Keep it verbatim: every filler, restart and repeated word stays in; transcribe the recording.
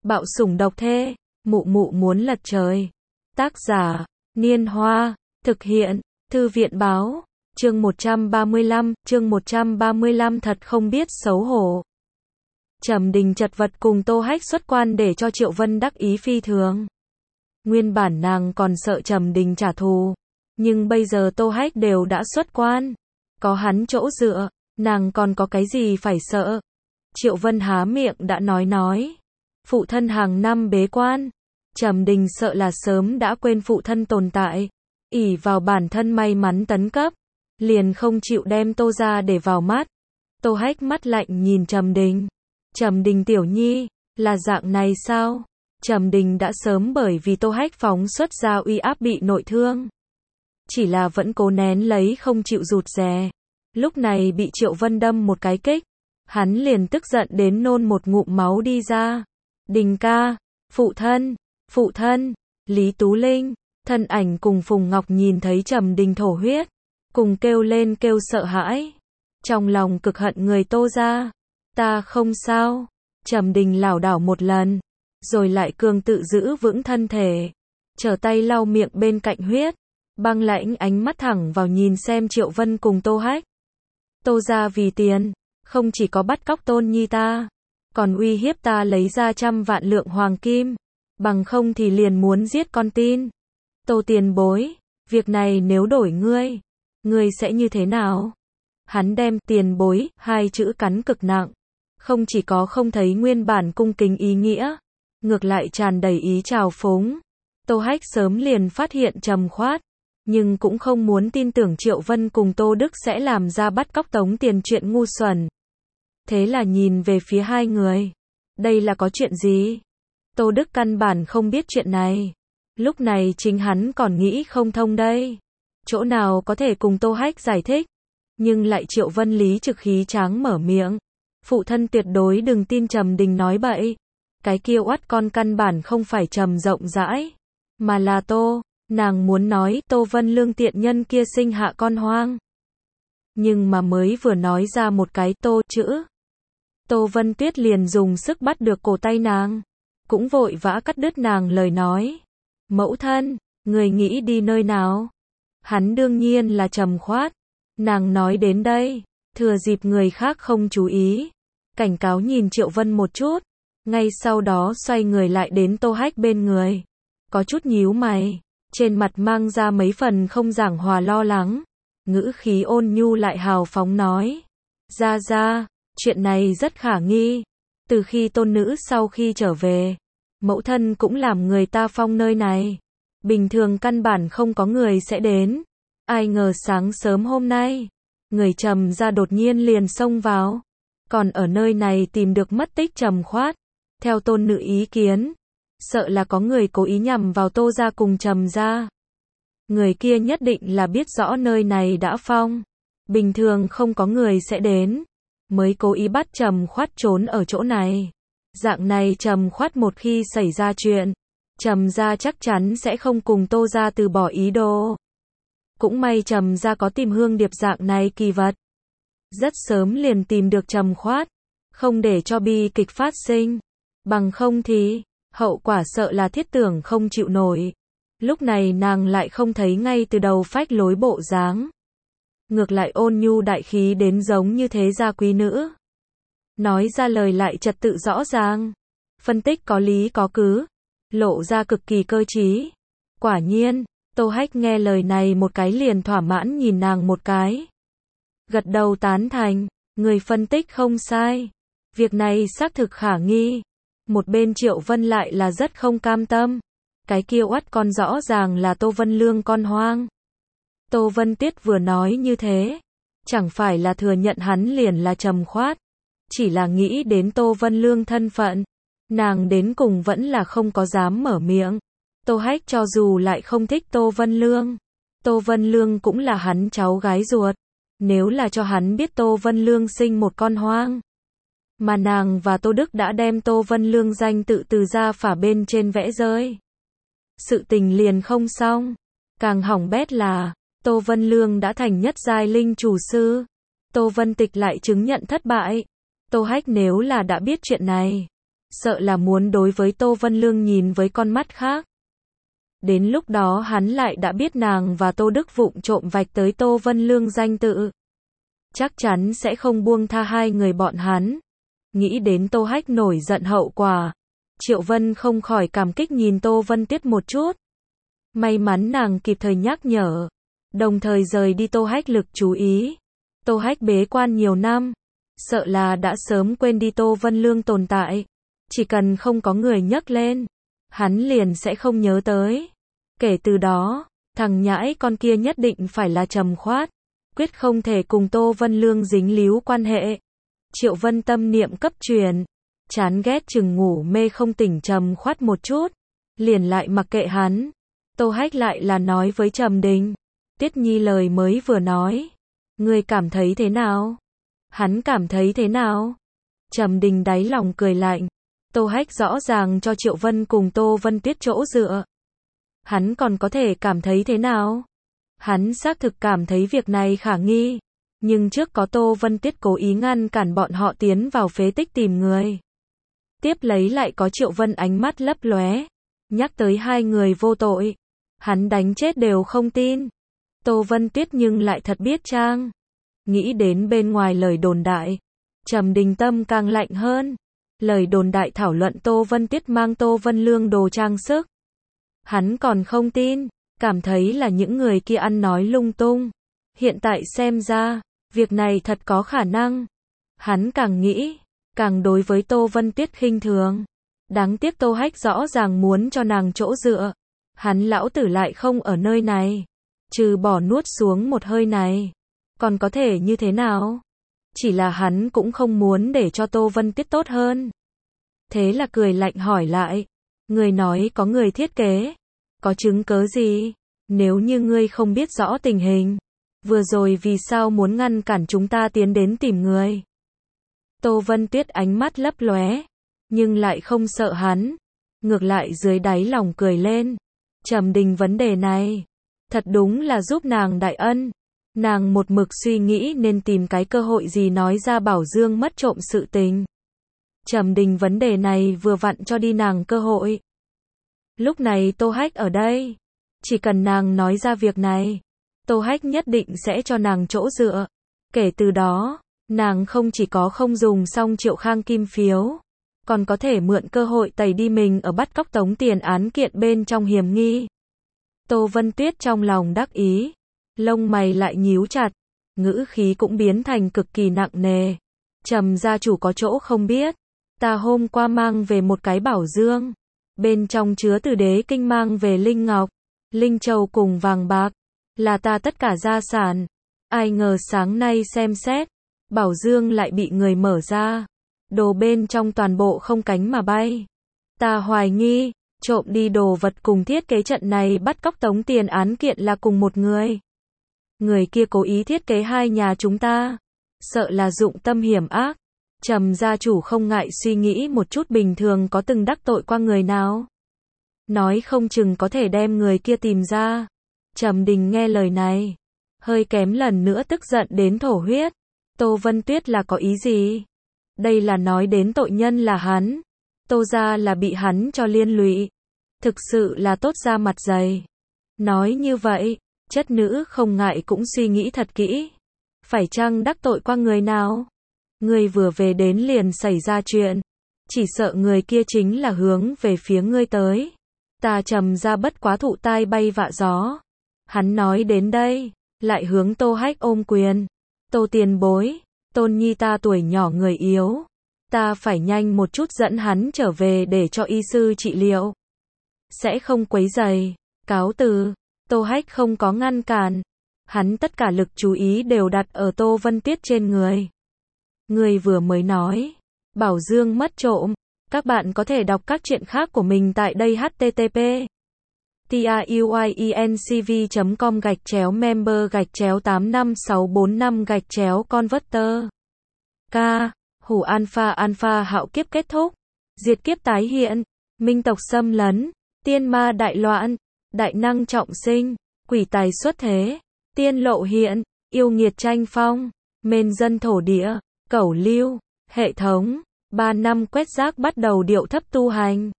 Bạo sủng độc thê, mụ mụ muốn lật trời. Tác giả, Niên Hoa, thực hiện, Thư viện báo, chương một trăm ba mươi lăm, chương một trăm ba mươi lăm thật không biết xấu hổ. Trầm Đình chật vật cùng Tô Hách xuất quan để cho Triệu Vân đắc ý phi thường. Nguyên bản nàng còn sợ Trầm Đình trả thù, nhưng bây giờ Tô Hách đều đã xuất quan, có hắn chỗ dựa, nàng còn có cái gì phải sợ. Triệu Vân há miệng đã nói nói, phụ thân hàng năm bế quan, Trầm Đình sợ là sớm đã quên phụ thân tồn tại, ỷ vào bản thân may mắn tấn cấp, liền không chịu đem Tô ra để vào mắt. Tô Hách mắt lạnh nhìn Trầm Đình. Trầm Đình tiểu nhi, là dạng này sao? Trầm Đình đã sớm bởi vì Tô Hách phóng xuất ra uy áp bị nội thương, chỉ là vẫn cố nén lấy không chịu rụt rè. Lúc này bị Triệu Vân đâm một cái kích, hắn liền tức giận đến nôn một ngụm máu đi ra. Đình ca, phụ thân, phụ thân, Lý Tú Linh, thân ảnh cùng Phùng Ngọc nhìn thấy Trầm Đình thổ huyết, cùng kêu lên kêu sợ hãi, trong lòng cực hận người Tô ra. Ta không sao. Trầm Đình lảo đảo một lần, rồi lại cường tự giữ vững thân thể, trở tay lau miệng bên cạnh huyết, băng lãnh ánh mắt thẳng vào nhìn xem Triệu Vân cùng Tô Hách. Tô ra vì tiền, không chỉ có bắt cóc tôn nhi ta, còn uy hiếp ta lấy ra trăm vạn lượng hoàng kim, bằng không thì liền muốn giết con tin. Tô tiền bối, việc này nếu đổi ngươi, ngươi sẽ như thế nào? Hắn đem tiền bối hai chữ cắn cực nặng, không chỉ có không thấy nguyên bản cung kính ý nghĩa, ngược lại tràn đầy ý trào phúng. Tô Hách sớm liền phát hiện trầm khoát, nhưng cũng không muốn tin tưởng Triệu Vân cùng Tô Đức sẽ làm ra bắt cóc tống tiền chuyện ngu xuẩn. Thế là nhìn về phía hai người. Đây là có chuyện gì? Tô Đức căn bản không biết chuyện này. Lúc này chính hắn còn nghĩ không thông đây. Chỗ nào có thể cùng Tô Hách giải thích. Nhưng lại Triệu Vân lý trực khí tráng mở miệng. Phụ thân tuyệt đối đừng tin Trầm Đình nói bậy. Cái kia oắt con căn bản không phải Trầm rộng rãi, mà là Tô. Nàng muốn nói Tô Vân Lương tiện nhân kia sinh hạ con hoang. Nhưng mà mới vừa nói ra một cái Tô chữ, Tô Vân Tuyết liền dùng sức bắt được cổ tay nàng, cũng vội vã cắt đứt nàng lời nói. Mẫu thân, người nghĩ đi nơi nào? Hắn đương nhiên là Trầm khoát. Nàng nói đến đây, thừa dịp người khác không chú ý, cảnh cáo nhìn Triệu Vân một chút, ngay sau đó xoay người lại đến Tô Hách bên người, có chút nhíu mày, trên mặt mang ra mấy phần không giảng hòa lo lắng, ngữ khí ôn nhu lại hào phóng nói. Ra ra, chuyện này rất khả nghi, từ khi tôn nữ sau khi trở về, mẫu thân cũng làm người ta phong nơi này, bình thường căn bản không có người sẽ đến, ai ngờ sáng sớm hôm nay, người Trầm ra đột nhiên liền xông vào, còn ở nơi này tìm được mất tích Trầm khoát. Theo tôn nữ ý kiến, sợ là có người cố ý nhằm vào Tô ra cùng Trầm ra. Người kia nhất định là biết rõ nơi này đã phong, bình thường không có người sẽ đến, mới cố ý bắt Trầm khoát trốn ở chỗ này. Dạng này Trầm khoát một khi xảy ra chuyện, Trầm ra chắc chắn sẽ không cùng Tô ra từ bỏ ý đồ. Cũng may Trầm ra có tìm hương điệp dạng này kỳ vật, rất sớm liền tìm được Trầm khoát, không để cho bi kịch phát sinh, bằng không thì hậu quả sợ là thiết tưởng không chịu nổi. Lúc này nàng lại không thấy ngay từ đầu phách lối bộ dáng, ngược lại ôn nhu đại khí đến giống như thế gia quý nữ, nói ra lời lại trật tự rõ ràng, phân tích có lý có cứ, lộ ra cực kỳ cơ trí. Quả nhiên, Tô Hách nghe lời này một cái liền thỏa mãn nhìn nàng một cái, gật đầu tán thành, người phân tích không sai, việc này xác thực khả nghi. Một bên Triệu Vân lại là rất không cam tâm, cái kia oắt con rõ ràng là Tô Vân Lương con hoang. Tô Vân Tuyết vừa nói như thế, chẳng phải là thừa nhận hắn liền là Trầm khoát, chỉ là nghĩ đến Tô Vân Lương thân phận, nàng đến cùng vẫn là không có dám mở miệng. Tô Hách cho dù lại không thích Tô Vân Lương, Tô Vân Lương cũng là hắn cháu gái ruột, nếu là cho hắn biết Tô Vân Lương sinh một con hoang, mà nàng và Tô Đức đã đem Tô Vân Lương danh tự từ ra phả bên trên vẽ rơi, sự tình liền không xong. Càng hỏng bét là, Tô Vân Lương đã thành nhất giai linh chủ sư, Tô Vân Tịch lại chứng nhận thất bại. Tô Hách nếu là đã biết chuyện này, sợ là muốn đối với Tô Vân Lương nhìn với con mắt khác. Đến lúc đó hắn lại đã biết nàng và Tô Đức vụng trộm vạch tới Tô Vân Lương danh tự. Chắc chắn sẽ không buông tha hai người bọn hắn. Nghĩ đến Tô Hách nổi giận hậu quả, Triệu Vân không khỏi cảm kích nhìn Tô Vân Tuyết một chút. May mắn nàng kịp thời nhắc nhở, đồng thời rời đi Tô Hách lực chú ý. Tô Hách bế quan nhiều năm, sợ là đã sớm quên đi Tô Vân Lương tồn tại. Chỉ cần không có người nhắc lên, hắn liền sẽ không nhớ tới. Kể từ đó, thằng nhãi con kia nhất định phải là trầm khoát, quyết không thể cùng Tô Vân Lương dính líu quan hệ. Triệu Vân tâm niệm cấp truyền, chán ghét chừng ngủ mê không tỉnh trầm khoát một chút, liền lại mặc kệ hắn. Tô Hách lại là nói với Trầm Đình, Tuyết Nhi lời mới vừa nói, ngươi cảm thấy thế nào? Hắn cảm thấy thế nào? Trầm Đình đáy lòng cười lạnh. Tô Hách rõ ràng cho Triệu Vân cùng Tô Vân Tuyết chỗ dựa. Hắn còn có thể cảm thấy thế nào? Hắn xác thực cảm thấy việc này khả nghi. Nhưng trước có Tô Vân Tuyết cố ý ngăn cản bọn họ tiến vào phế tích tìm người. Tiếp lấy lại có Triệu Vân ánh mắt lấp lóe, nhắc tới hai người vô tội. Hắn đánh chết đều không tin. Tô Vân Tuyết nhưng lại thật biết trang. Nghĩ đến bên ngoài lời đồn đại, Trầm Đình tâm càng lạnh hơn. Lời đồn đại thảo luận Tô Vân Tuyết mang Tô Vân Lương đồ trang sức. Hắn còn không tin, cảm thấy là những người kia ăn nói lung tung. Hiện tại xem ra, việc này thật có khả năng. Hắn càng nghĩ, càng đối với Tô Vân Tuyết khinh thường. Đáng tiếc Tô Hách rõ ràng muốn cho nàng chỗ dựa. Hắn lão tử lại không ở nơi này. Trừ bỏ nuốt xuống một hơi này. Còn có thể như thế nào? Chỉ là hắn cũng không muốn để cho Tô Vân Tuyết tốt hơn. Thế là cười lạnh hỏi lại. Người nói có người thiết kế. Có chứng cớ gì? Nếu như ngươi không biết rõ tình hình, vừa rồi vì sao muốn ngăn cản chúng ta tiến đến tìm người? Tô Vân Tuyết ánh mắt lấp lóe, nhưng lại không sợ hắn. Ngược lại dưới đáy lòng cười lên. Trầm Đình vấn đề này, thật đúng là giúp nàng đại ân. Nàng một mực suy nghĩ nên tìm cái cơ hội gì nói ra Bảo Dương mất trộm sự tình. Trầm Đình vấn đề này vừa vặn cho đi nàng cơ hội. Lúc này Tô Hách ở đây. Chỉ cần nàng nói ra việc này, Tô Hách nhất định sẽ cho nàng chỗ dựa. Kể từ đó, nàng không chỉ có không dùng xong Triệu Khang kim phiếu, còn có thể mượn cơ hội tẩy đi mình ở bắt cóc tống tiền án kiện bên trong hiểm nghi. Tô Vân Tuyết trong lòng đắc ý, lông mày lại nhíu chặt, ngữ khí cũng biến thành cực kỳ nặng nề. Trầm gia chủ có chỗ không biết, ta hôm qua mang về một cái bảo dương, bên trong chứa từ đế kinh mang về linh ngọc, linh châu cùng vàng bạc, là ta tất cả gia sản. Ai ngờ sáng nay xem xét, bảo dương lại bị người mở ra, đồ bên trong toàn bộ không cánh mà bay. Ta hoài nghi, trộm đi đồ vật cùng thiết kế trận này bắt cóc tống tiền án kiện là cùng một người. Người kia cố ý thiết kế hai nhà chúng ta, sợ là dụng tâm hiểm ác. Trầm gia chủ không ngại suy nghĩ một chút bình thường có từng đắc tội qua người nào. Nói không chừng có thể đem người kia tìm ra. Trầm Đình nghe lời này, hơi kém lần nữa tức giận đến thổ huyết. Tô Vân Tuyết là có ý gì? Đây là nói đến tội nhân là hắn. Tô gia là bị hắn cho liên lụy. Thực sự là tốt ra mặt dày. Nói như vậy, chất nữ không ngại cũng suy nghĩ thật kỹ. Phải chăng đắc tội qua người nào? Ngươi vừa về đến liền xảy ra chuyện. Chỉ sợ người kia chính là hướng về phía ngươi tới. Ta Trầm gia bất quá thụ tai bay vạ gió. Hắn nói đến đây, lại hướng Tô Hách ôm quyền. Tô tiền bối, tôn nhi ta tuổi nhỏ người yếu. Ta phải nhanh một chút dẫn hắn trở về để cho y sư trị liệu. Sẽ không quấy rầy, cáo từ. Tô Hách không có ngăn cản. Hắn tất cả lực chú ý đều đặt ở Tô Vân Tuyết trên người. Người vừa mới nói, Bảo Dương mất trộm. Các bạn có thể đọc các chuyện khác của mình tại đây h t t p truyencv chấm com gạch chéo member gạch chéo tám năm sáu bốn năm gạch chéo converter. K. Hủ alpha alpha hạo kiếp kết thúc. Diệt kiếp tái hiện. Minh tộc xâm lấn. Tiên ma đại loạn. Đại năng trọng sinh. Quỷ tài xuất thế. Tiên lộ hiện. Yêu nghiệt tranh phong. Mên dân thổ địa. Cẩu lưu. Hệ thống. Ba năm quét rác bắt đầu điệu thấp tu hành.